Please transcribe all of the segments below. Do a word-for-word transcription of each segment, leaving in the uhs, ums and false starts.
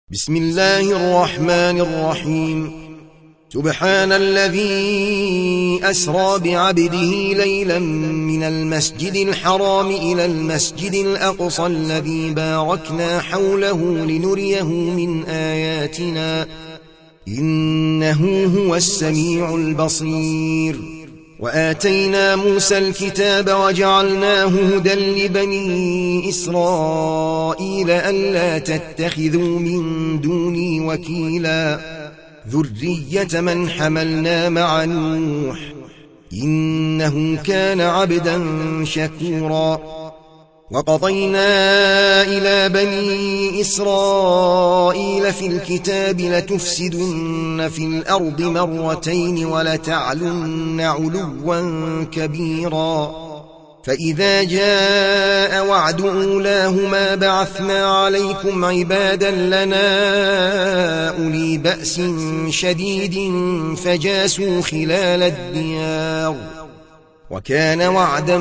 بسم الله الرحمن الرحيم. سبحان الذي أسرى بعبده ليلا من المسجد الحرام إلى المسجد الأقصى الذي باركنا حوله لنريه من آياتنا إنه هو السميع البصير. وآتينا موسى الكتاب وجعلناه هدى لبني إسرائيل ألا تتخذوا من دوني وكيلا ذرية من حملنا مع نوح إنه كان عبدا شكورا. وقضينا إلى بني إسرائيل في الكتاب لتفسدن في الأرض مرتين ولتعلن علوا كبيرا. فإذا جاء وعد أولاهما بعثنا عليكم عبادا لنا أولي بأس شديد فجاسوا خلال الديار وكان وعدا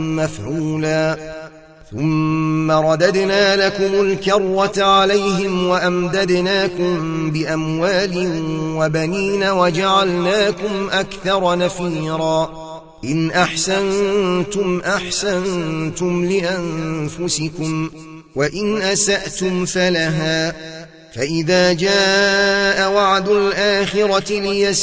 مفعولا. ثم رددنا لكم الكرة عليهم وأمددناكم بأموال وبنين وجعلناكم أكثر نفيرا. إن أحسنتم أحسنتم لأنفسكم وإن أسأتم فلها. فإذا جاء وعد الآخرة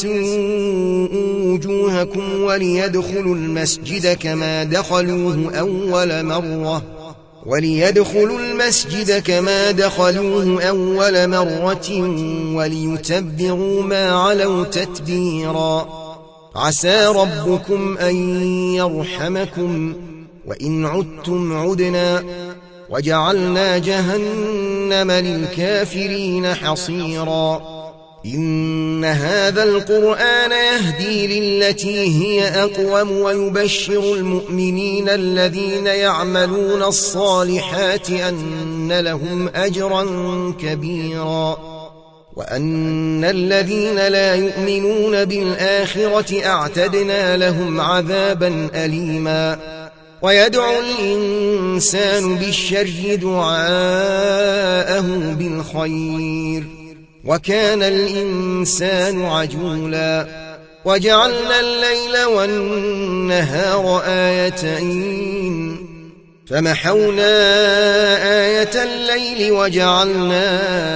ليسوءوا وجوهكم وليدخلوا المسجد كما دخلوه أول مرة وليدخلوا المسجد كما دخلوه أول مرة وليتبروا ما علوا تتبيرا. عسى ربكم أن يرحمكم وإن عدتم عدنا وجعلنا جهنم للكافرين حصيرا. إن هذا القرآن يهدي للتي هي أقوم ويبشر المؤمنين الذين يعملون الصالحات أن لهم أجرا كبيرا وأن الذين لا يؤمنون بالآخرة أعتدنا لهم عذابا أليما. ويدعو الإنسان بالشر دعاءه بالخير وكان الإنسان عجولا. وجعلنا الليل والنهار آيتين فمحونا آية الليل وجعلنا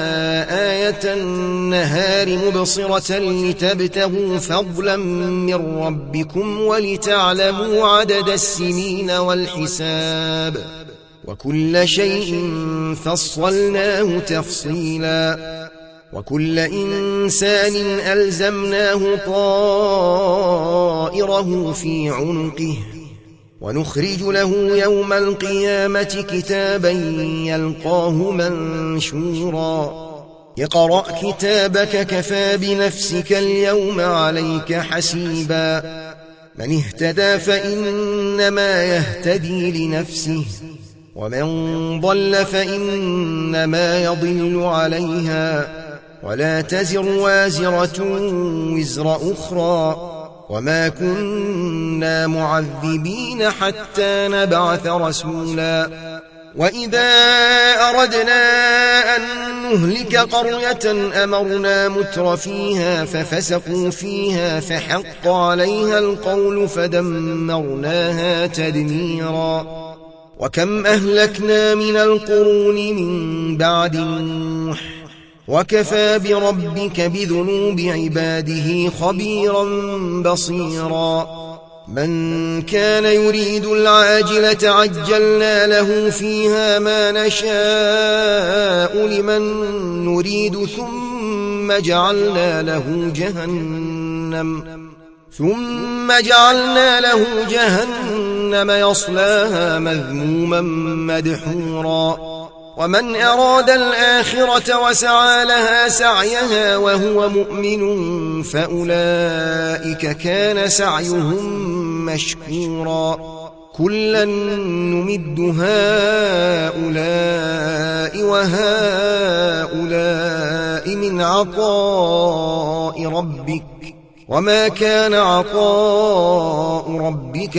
آية النهار مبصرة لتبتغوا فضلا من ربكم ولتعلموا عدد السنين والحساب وكل شيء فصلناه تفصيلا. وكل إنسان ألزمناه طائره في عنقه ونخرج له يوم القيامة كتابا يلقاه منشورا. اقرأ كتابك كفى بنفسك اليوم عليك حسيبا. من اهتدى فإنما يهتدي لنفسه ومن ضل فإنما يضل عليها ولا تزر وازرة وزر أخرى وما كنا معذبين حتى نبعث رسولا. وإذا أردنا أن نهلك قرية أمرنا متر فيها ففسقوا فيها فحق عليها القول فدمرناها تدميرا. وكم أهلكنا من القرون من بعد نوح وكفى بربك بذنوب عباده خبيرا بصيرا. من كان يريد العاجلة عجلنا له فيها ما نشاء لمن نريد ثم جعلنا له جهنم ثم جعلنا له جهنم يصلاها مذموما مدحورا. ومن أراد الآخرة وسعى لها سعيها وهو مؤمن فأولئك كان سعيهم مشكورا. كلا نمد هؤلاء وهؤلاء من عطاء ربك وما كان عطاء ربك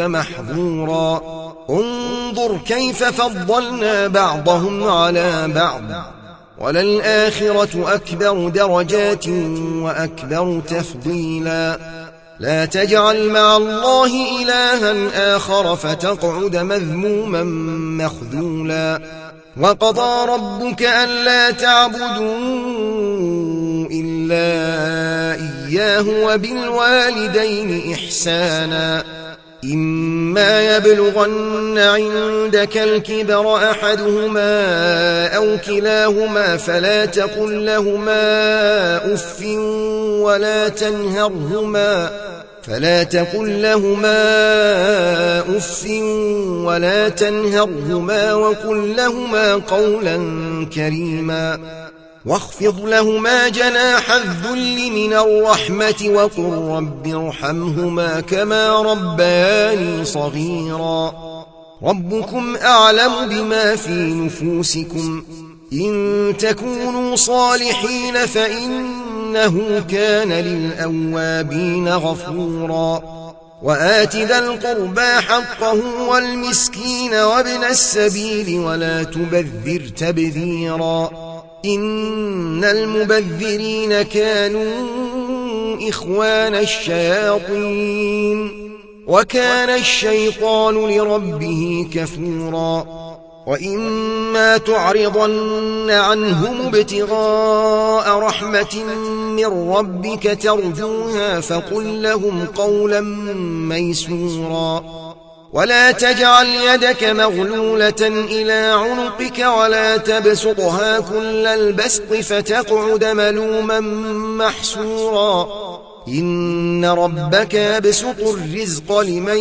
محظورا. انظر كيف فضلنا بعضهم على بعض وللآخرة أكبر درجات وأكبر تفضيلا لا تجعل مع الله إلها آخر فتقعد مذموما مخذولا وقضى ربك ألا تعبدوا إلا إياه وبالوالدين إحسانا إما يبلغن عندك الكبر أحدهما أو كلاهما فلا تقل لهما أف ولا تنهرهما فلا تقل لهما أف ولا تنهرهما وقل لهما قولا كريما واخفض لهما جناح الذل من الرحمة وقل رب ارحمهما كما ربياني صغيرا ربكم أعلم بما في نفوسكم إن تكونوا صالحين فإنه كان للأوابين غفورا وآت ذا القربى حقه والمسكين وابن السبيل ولا تبذر تبذيرا إن المبذرين كانوا إخوان الشياطين وكان الشيطان لربه كفورا وإما تعرضن عنهم ابتغاء رحمة من ربك ترجوها فقل لهم قولا ميسورا ولا تجعل يدك مغلولة إلى عنقك ولا تبسطها كل البسط فتقعد ملوما محسورا إن ربك يبسط الرزق لمن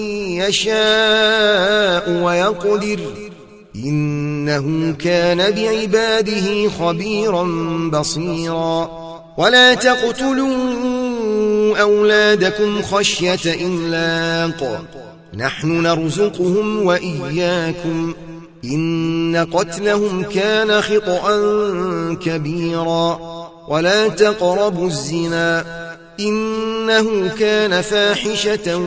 يشاء ويقدر إنه كان بعباده خبيرا بصيرا ولا تقتلوا أولادكم خشية إملاق نحن نرزقهم وإياكم إن قتلهم كان خطأ كبيرا ولا تقربوا الزنا إنه كان فاحشة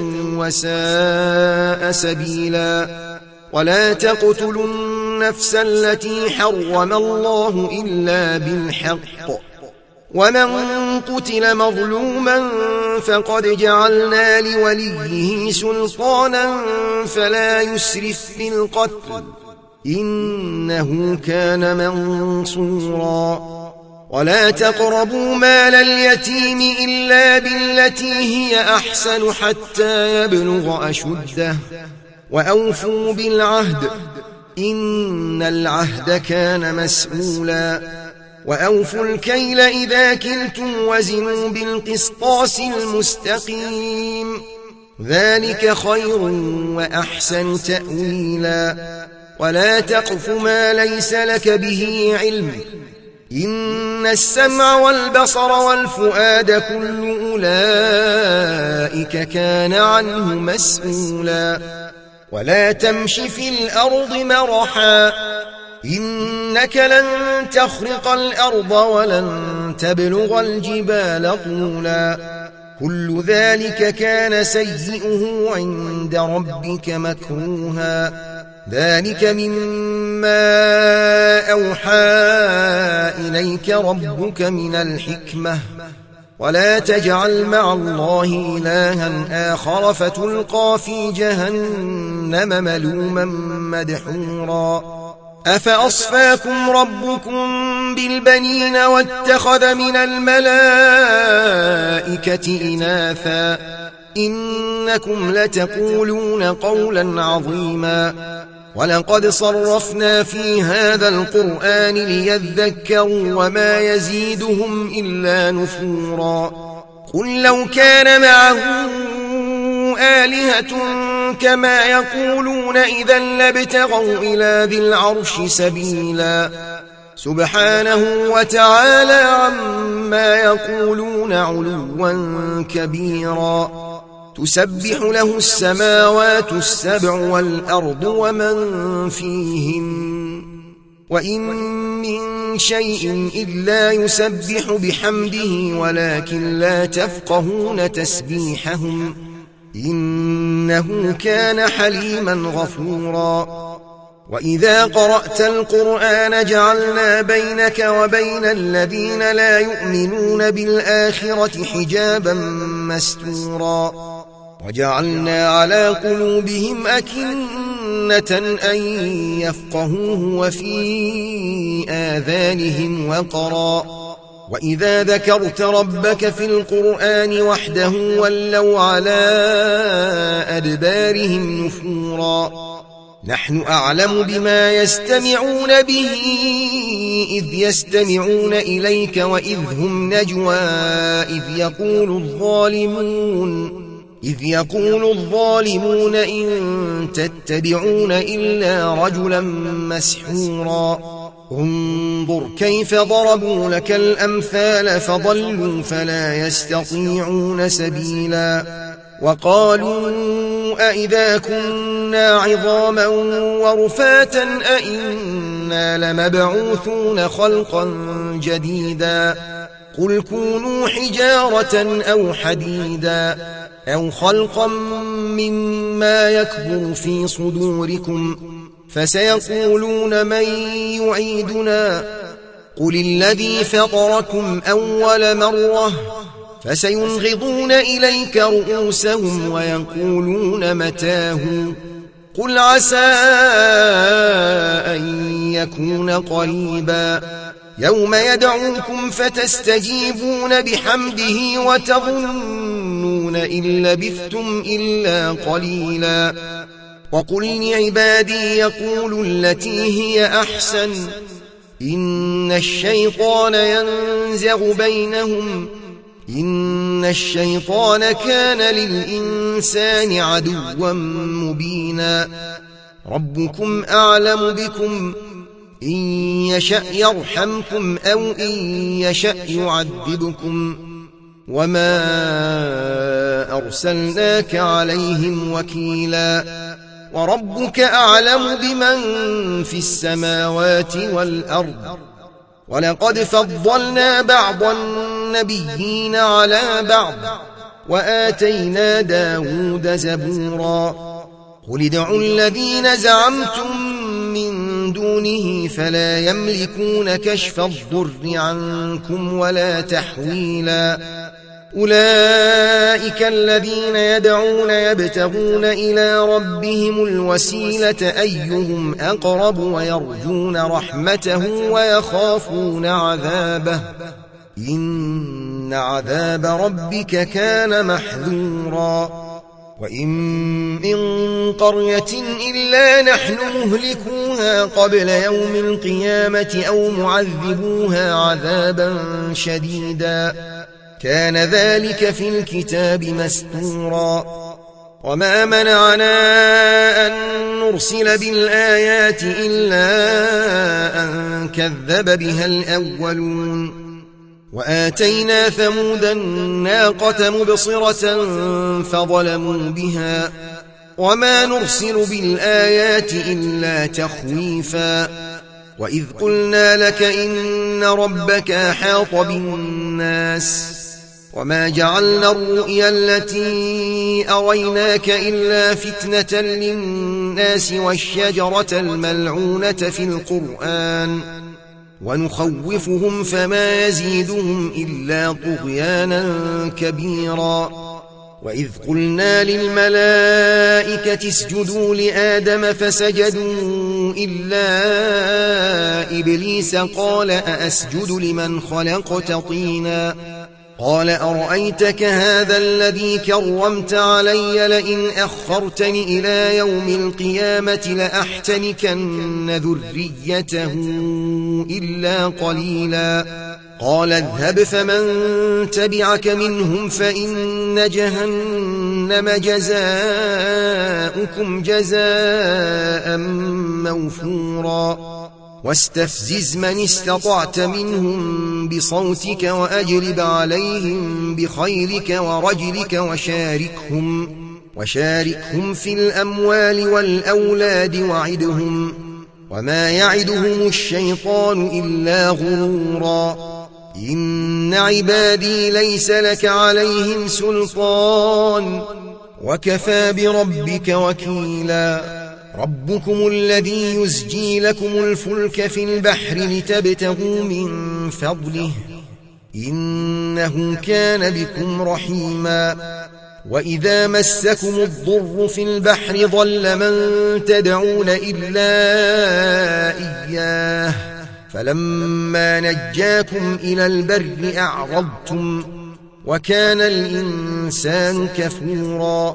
وساء سبيلا ولا تقتلوا النفس التي حرم الله إلا بالحق ومن قتل مظلوما فقد جعلنا لوليه سلطانا فلا يسرف في القتل إنه كان منصورا ولا تقربوا مال اليتيم إلا بالتي هي أحسن حتى يبلغ أشده وأوفوا بالعهد إن العهد كان مسؤولا وأوفوا الكيل إذا كلتم وزنوا بالقسطاس المستقيم ذلك خير وأحسن تأويلا ولا تقف ما ليس لك به علم إن السمع والبصر والفؤاد كل أولئك كان عنه مسؤولا ولا تمش في الأرض مرحا إنك لن تخرق الأرض ولن تبلغ الجبال طولا كل ذلك كان سيئه عند ربك مكروها ذلك مما أوحى إليك ربك من الحكمة ولا تجعل مع الله إلها آخر فتلقى في جهنم ملوما مدحورا أفأصفاكم ربكم بالبنين واتخذ من الملائكة إناثا إنكم لتقولون قولا عظيما ولقد صرفنا في هذا القرآن ليذكروا وما يزيدهم إلا نفورا قل لو كان معه آلهة كما يقولون إذا لابتغوا إلى ذي العرش سبيلا سبحانه وتعالى عما يقولون علوا كبيرا تسبح له السماوات السبع والأرض ومن فيهن وإن من شيء إلا يسبح بحمده ولكن لا تفقهون تسبيحهم إنه كان حليما غفورا وإذا قرأت القرآن جعلنا بينك وبين الذين لا يؤمنون بالآخرة حجابا مستورا وجعلنا على قلوبهم أكنة أن يفقهوه وفي آذانهم وقرا وإذا ذكرت ربك في القرآن وحده ولوا على أدبارهم نفورا نحن أعلم بما يستمعون به إذ يستمعون إليك وإذ هم نجوى إذ يقول الظالمون إذ يقول الظالمون إن تتبعون إلا رجلا مسحورا انظر كيف ضربوا لك الأمثال فضلوا فلا يستطيعون سبيلا وقالوا أئذا كنا عظاما ورفاتا أئنا لمبعوثون خلقا جديدا قل كونوا حجارة أو حديدا أو خلقا مما يكبر في صدوركم فسيقولون من يعيدنا قل الذي فطركم أول مرة فسينغضون إليك رؤوسهم ويقولون متاه قل عسى أن يكون قريبا يوم يدعوكم فتستجيبون بحمده وتظنون إن لبثتم إلا قليلا وقل لعبادي يقولوا التي هي أحسن إن الشيطان ينزغ بينهم إن الشيطان كان للإنسان عدوا مبينا ربكم أعلم بكم إن يشأ يرحمكم أو إن يشأ يعذبكم وما أرسلناك عليهم وكيلا وربك أعلم بمن في السماوات والأرض ولقد فضلنا بعض النبيين على بعض وآتينا داود زبورا قل ادعوا الذين زعمتم من دونه فلا يملكون كشف الضر عنكم ولا تحويلا أولئك الذين يدعون يبتغون إلى ربهم الوسيلة أيهم أقرب ويرجون رحمته ويخافون عذابه إن عذاب ربك كان محذورا وإن من قرية إلا نحن مهلكوها قبل يوم القيامة أو معذبوها عذابا شديدا كان ذلك في الكتاب مسطورا وما منعنا أن نرسل بالآيات إلا أن كذب بها الأولون وآتينا ثمود الناقة مبصرة فظلموا بها وما نرسل بالآيات إلا تخويفا وإذ قلنا لك إن ربك أحاط بالناس وما جعلنا الرؤيا التي أريناك إلا فتنة للناس والشجرة الملعونة في القرآن ونخوفهم فما يزيدهم إلا طغيانا كبيرا وإذ قلنا للملائكة اسجدوا لآدم فسجدوا إلا إبليس قال أأسجد لمن خلقت طينا قال أرأيتك هذا الذي كرمت علي لئن أخرتني إلى يوم القيامة لأحتنكن ذريته إلا قليلا قال اذهب فمن تبعك منهم فإن جهنم جزاؤكم جزاء موفورا واستفزز من استطعت منهم بصوتك وأجلب عليهم بخيلك ورجلك وشاركهم, وشاركهم في الأموال والأولاد وعدهم وما يعدهم الشيطان إلا غرورا إن عبادي ليس لك عليهم سلطان وكفى بربك وكيلا ربكم الذي يزجي لكم الفلك في البحر لتبتغوا من فضله إنه كان بكم رحيما وإذا مسكم الضر في البحر ضل من تدعون إلا إياه فلما نجاكم إلى البر أعرضتم وكان الإنسان كفورا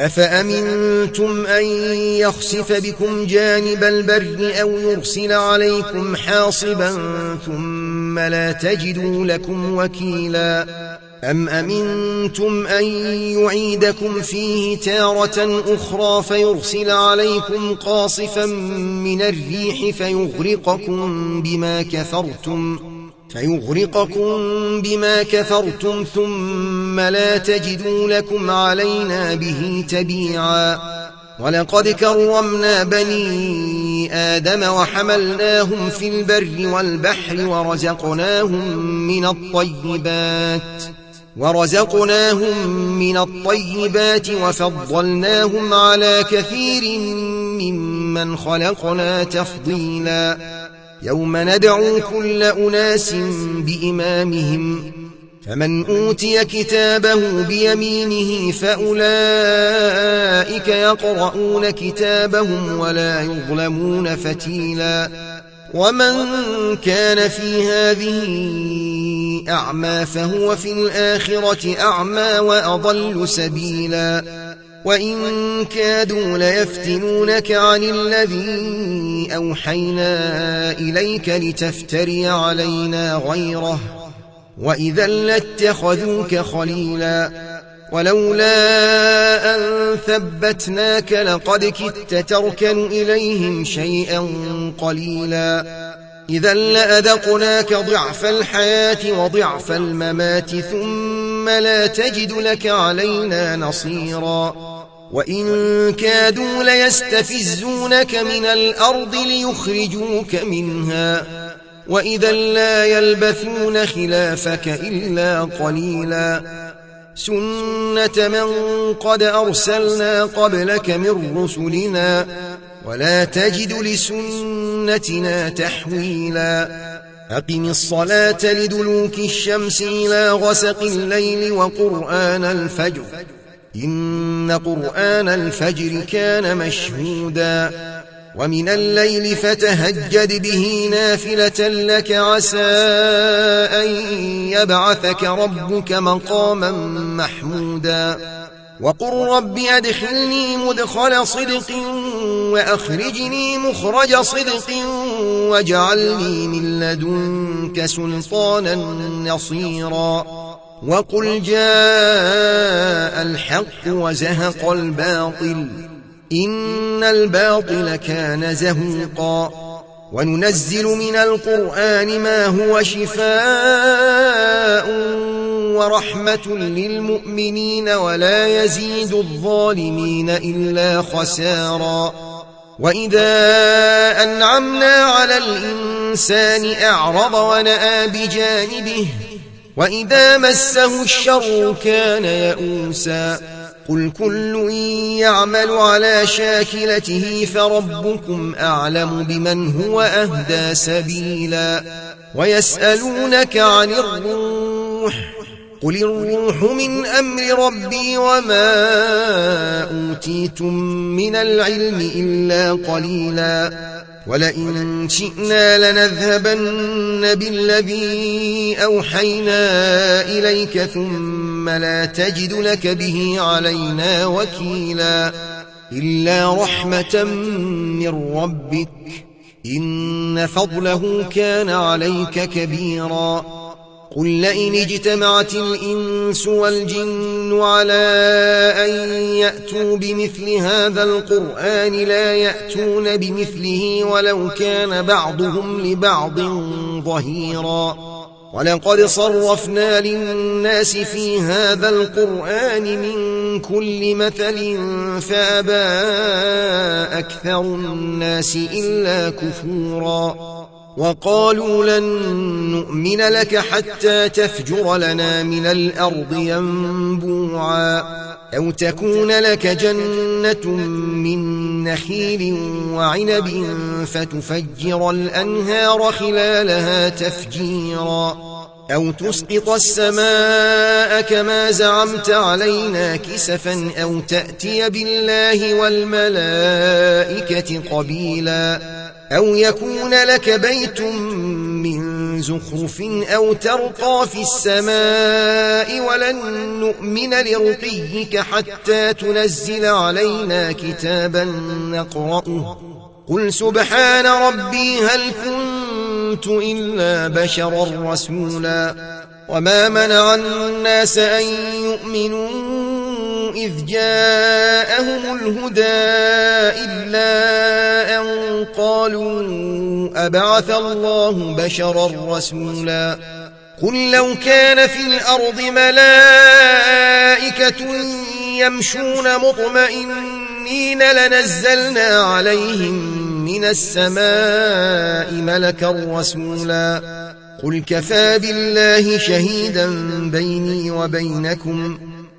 أفأمنتم أن يخسف بكم جانب البر أو يرسل عليكم حاصبا ثم لا تجدوا لكم وكيلا أم أمنتم أن يعيدكم فيه تارة أخرى فيرسل عليكم قاصفا من الريح فيغرقكم بما كفرتم فيغرقكم بما كفرتم ثم لا تجدوا لكم علينا به تبيعا ولقد كرمنا بني آدم وحملناهم في البر والبحر ورزقناهم من الطيبات ورزقناهم من الطيبات وفضلناهم على كثير ممن خلقنا تفضيلا يوم ندعو كل أناس بإمامهم فمن أوتي كتابه بيمينه فأولئك يقرؤون كتابهم ولا يظلمون فتيلا ومن كان في هذه أعمى فهو في الآخرة أعمى وأضل سبيلا وإن كادوا ليفتنونك عن الذي أوحينا إليك لتفتري علينا غيره وإذا لاتخذوك خليلا ولولا أن ثبتناك لقد كدت تركن إليهم شيئا قليلا إذا لأذقناك ضعف الحياة وضعف الممات ثم لا تجد لك علينا نصيرا وإن كادوا ليستفزونك من الأرض ليخرجوك منها وإذا لا يلبثون خلافك إلا قليلا سنة من قد أرسلنا قبلك من رسلنا ولا تجد لسنتنا تحويلا أقم الصلاة لدلوك الشمس إلى غسق الليل وقرآن الفجر إن قرآن الفجر كان مشهودا ومن الليل فتهجد به نافلة لك عسى أن يبعثك ربك مقاما محمودا وقل رب أدخلني مدخل صدق وأخرجني مخرج صدق واجعلني من لدنك سلطانا نصيرا وقل جاء الحق وزهق الباطل إن الباطل كان زهوقا وننزل من القرآن ما هو شفاء ورحمة للمؤمنين ولا يزيد الظالمين إلا خسارا وإذا أنعمنا على الإنسان أعرض ونأى بجانبه وإذا مسه الشر كان يئوسا قل كل يعمل على شاكلته فربكم أعلم بمن هو أهدى سبيلا ويسألونك عن الروح قل الروح من أمر ربي وما أوتيتم من العلم إلا قليلا ولئن شئنا لنذهبن بالذي أوحينا إليك ثم لا تجد لك به علينا وكيلا إلا رحمة من ربك إن فضله كان عليك كبيرا قل لئن اجتمعت الإنس والجن على أن يأتوا بمثل هذا القرآن لا يأتون بمثله ولو كان بعضهم لبعض ظهيرا ولقد صرفنا للناس في هذا القرآن من كل مثل فأبى أكثر الناس إلا كفورا وقالوا لن نؤمن لك حتى تفجر لنا من الأرض ينبوعا أو تكون لك جنة من نخيل وعنب فتفجر الأنهار خلالها تفجيرا أو تسقط السماء كما زعمت علينا كسفا أو تأتي بالله والملائكة قبيلا أو يكون لك بيت من زخرف أو ترقى في السماء ولن نؤمن لرقيك حتى تنزل علينا كتابا نقرأه قل سبحان ربي هل كنت إلا بشرا رسولا وما منع الناس أن يؤمنوا إذ جاءهم الهدى إلا أن قالوا أبعث الله بشرا رسولا قل لو كان في الأرض ملائكة يمشون مطمئنين لنزلنا عليهم من السماء ملكا رسولا قل كفى بالله شهيدا بيني وبينكم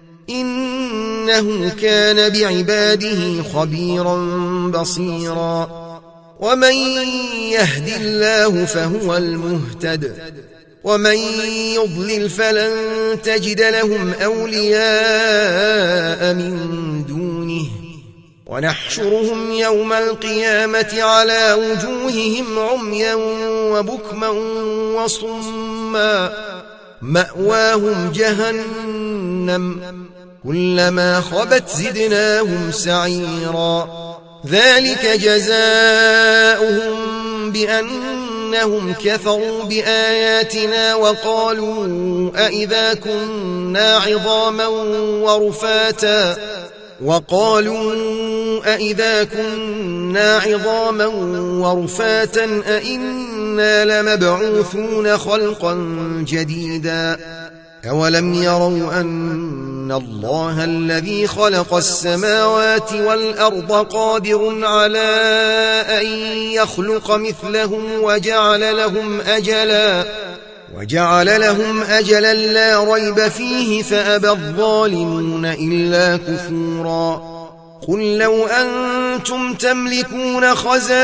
إنه كان بعباده خبيرا بصيرا ومن يهد الله فهو المهتد ومن يضلل فلن تجد لهم أولياء من دونه ونحشرهم يوم القيامة على وجوههم عميا وبكما وصما مأواهم جهنم كلما خبت زدناهم سعيرا ذلك جزاؤهم بأنهم كفروا بآياتنا وقالوا أئذا كنا عظاما ورفاتا وقالوا أئذا كنا عظاما ورفاتا أئنا لمبعوثون خلقا جديدا أولم يروا أن الله الذي خلق السماوات والأرض قادر على أن يخلق مثلهم وجعل لهم أجلا وجعل لهم أجلا لا ريب فيه فأبى الظالمون إلا كفورا قل لو أنتم تملكون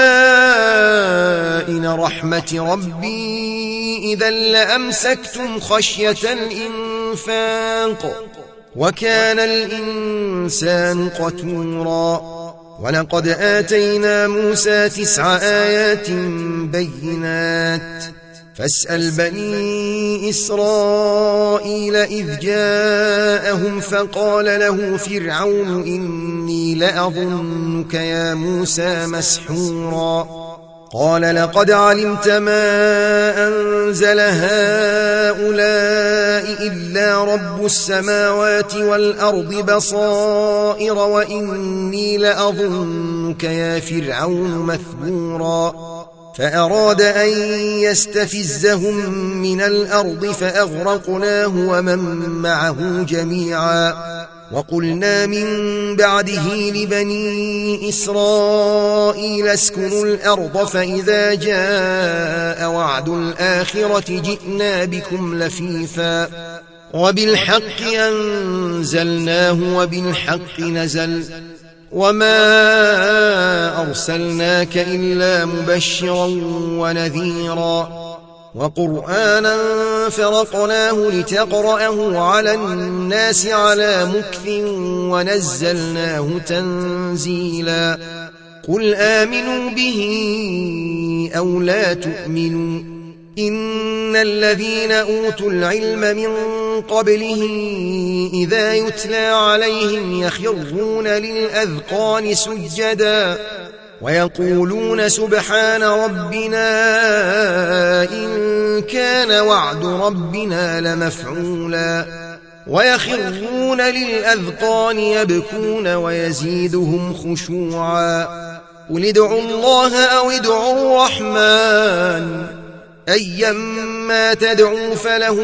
خزائن رحمة ربي إذا لأمسكتم خشية الإنفاق وكان الإنسان قتورا ولقد آتينا موسى تسع آيات بينات فاسأل بني إسرائيل إذ جاءهم فقال له فرعون إني لأظنك يا موسى مسحورا قال لقد علمت ما أنزل هؤلاء إلا رب السماوات والأرض بصائر وإني لأظنك يا فرعون مثبورا فأراد أن يستفزهم من الأرض فأغرقناه ومن معه جميعا وقلنا من بعده لبني إسرائيل اسكنوا الأرض فإذا جاء وعد الآخرة جئنا بكم لفيفا وبالحق أنزلناه وبالحق نزل وما أرسلناك إلا مبشرا ونذيرا وقرآنا فرقناه لتقرأه على الناس على مكث ونزلناه تنزيلا قل آمنوا به أو لا تؤمنوا إن الذين أوتوا العلم من قبله إذا يتلى عليهم يخرون للأذقان سجدا ويقولون سبحان ربنا إن كان وعد ربنا لمفعولا ويخرون للأذقان يبكون ويزيدهم خشوعا قل ادعوا الله أو ادعوا الرحمن أيما تدعوا فله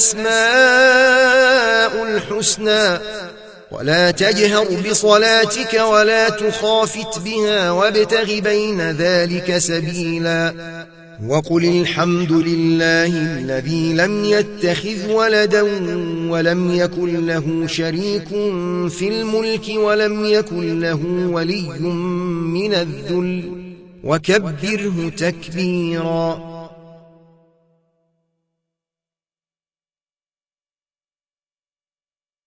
الأسماء الحسنى ولا تجهر بصلاتك ولا تخافت بها وابتغ بين ذلك سبيلا وقل الحمد لله الذي لم يتخذ ولدا ولم يكن له شريك في الملك ولم يكن له ولي من الذل وكبره تكبيرا.